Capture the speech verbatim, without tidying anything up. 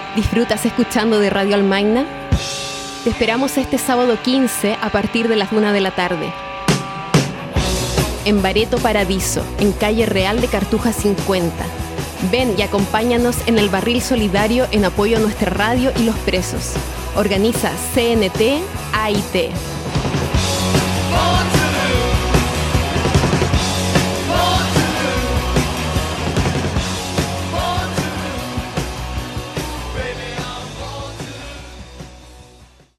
¿Disfrutas escuchando de Radio Almaina? Te esperamos este sábado quince a partir de las una de la tarde. En Bareto Paradiso, en calle Real de Cartuja cincuenta. Ven y acompáñanos en el barril solidario en apoyo a nuestra radio y los presos. Organiza C N T A I T.